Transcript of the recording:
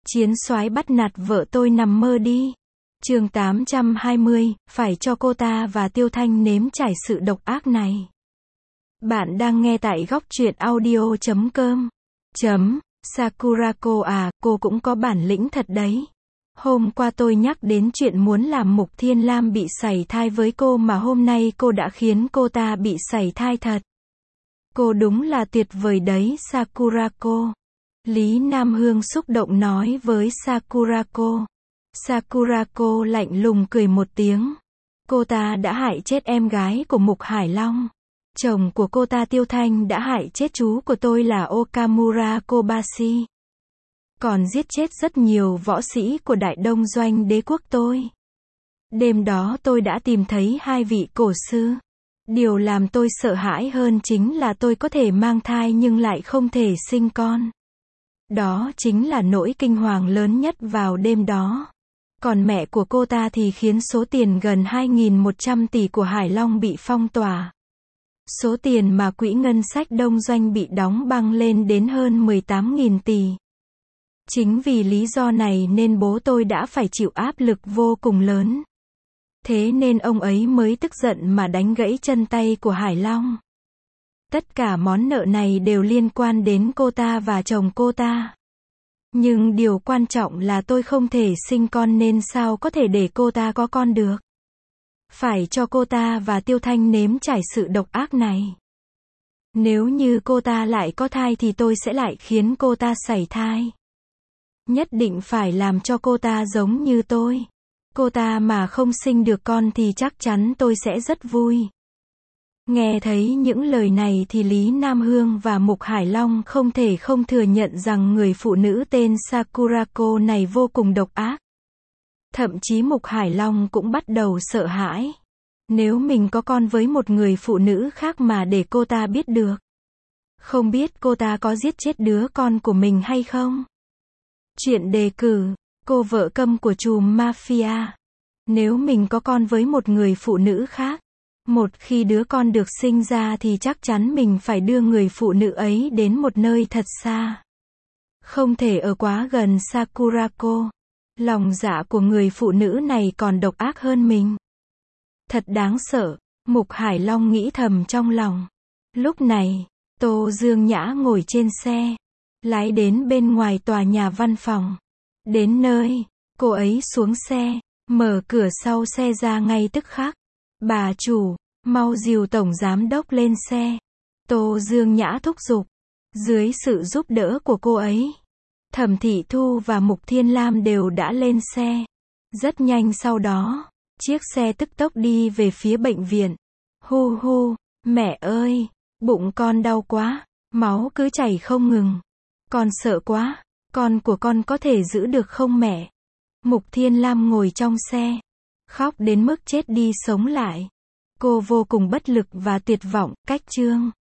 Chiến soái bắt nạt vợ tôi nằm mơ đi. Chương 820, phải cho cô ta và Tiêu Thanh nếm trải sự độc ác này. Bạn đang nghe tại góc truyện audio.com. Sakurako à, cô cũng có bản lĩnh thật đấy. Hôm qua tôi nhắc đến chuyện muốn làm Mục Thiên Lam bị sảy thai với cô mà hôm nay cô đã khiến cô ta bị sảy thai thật. Cô đúng là tuyệt vời đấy Sakurako. Lý Nam Hương xúc động nói với Sakurako. Sakurako lạnh lùng cười một tiếng. Cô ta đã hại chết em gái của Mục Hải Long. Chồng của cô ta Tiêu Thanh đã hại chết chú của tôi là Okamura Kobashi. Còn giết chết rất nhiều võ sĩ của Đại Đông Doanh đế quốc tôi. Đêm đó tôi đã tìm thấy hai vị cổ sư. Điều làm tôi sợ hãi hơn chính là tôi có thể mang thai nhưng lại không thể sinh con. Đó chính là nỗi kinh hoàng lớn nhất vào đêm đó. Còn mẹ của cô ta thì khiến số tiền gần 2.100 tỷ của Hải Long bị phong tỏa. Số tiền mà quỹ ngân sách Đông Doanh bị đóng băng lên đến hơn 18.000 tỷ. Chính vì lý do này nên bố tôi đã phải chịu áp lực vô cùng lớn. Thế nên ông ấy mới tức giận mà đánh gãy chân tay của Hải Long. Tất cả món nợ này đều liên quan đến cô ta và chồng cô ta. Nhưng điều quan trọng là tôi không thể sinh con nên sao có thể để cô ta có con được. Phải cho cô ta và Tiêu Thanh nếm trải sự độc ác này. Nếu như cô ta lại có thai thì tôi sẽ lại khiến cô ta sảy thai. Nhất định phải làm cho cô ta giống như tôi. Cô ta mà không sinh được con thì chắc chắn tôi sẽ rất vui. Nghe thấy những lời này thì Lý Nam Hương và Mục Hải Long không thể không thừa nhận rằng người phụ nữ tên Sakurako này vô cùng độc ác. Thậm chí Mục Hải Long cũng bắt đầu sợ hãi. Nếu mình có con với một người phụ nữ khác mà để cô ta biết được. Không biết cô ta có giết chết đứa con của mình hay không? Chuyện đề cử, cô vợ câm của trùm mafia. Nếu mình có con với một người phụ nữ khác. Một khi đứa con được sinh ra thì chắc chắn mình phải đưa người phụ nữ ấy đến một nơi thật xa. Không thể ở quá gần Sakurako. Lòng dạ của người phụ nữ này còn độc ác hơn mình. Thật đáng sợ, Mục Hải Long nghĩ thầm trong lòng. Lúc này, Tô Dương Nhã ngồi trên xe, lái đến bên ngoài tòa nhà văn phòng. Đến nơi, cô ấy xuống xe, mở cửa sau xe ra ngay tức khắc. Bà chủ, mau dìu tổng giám đốc lên xe. Tô Dương Nhã thúc giục. Dưới sự giúp đỡ của cô ấy, Thẩm Thị Thu và Mục Thiên Lam đều đã lên xe. Rất nhanh sau đó, chiếc xe tức tốc đi về phía bệnh viện. Hu hu, mẹ ơi, bụng con đau quá, máu cứ chảy không ngừng. Con sợ quá, con của con có thể giữ được không mẹ? Mục Thiên Lam ngồi trong xe, khóc đến mức chết đi sống lại. Cô vô cùng bất lực và tuyệt vọng, cách chương.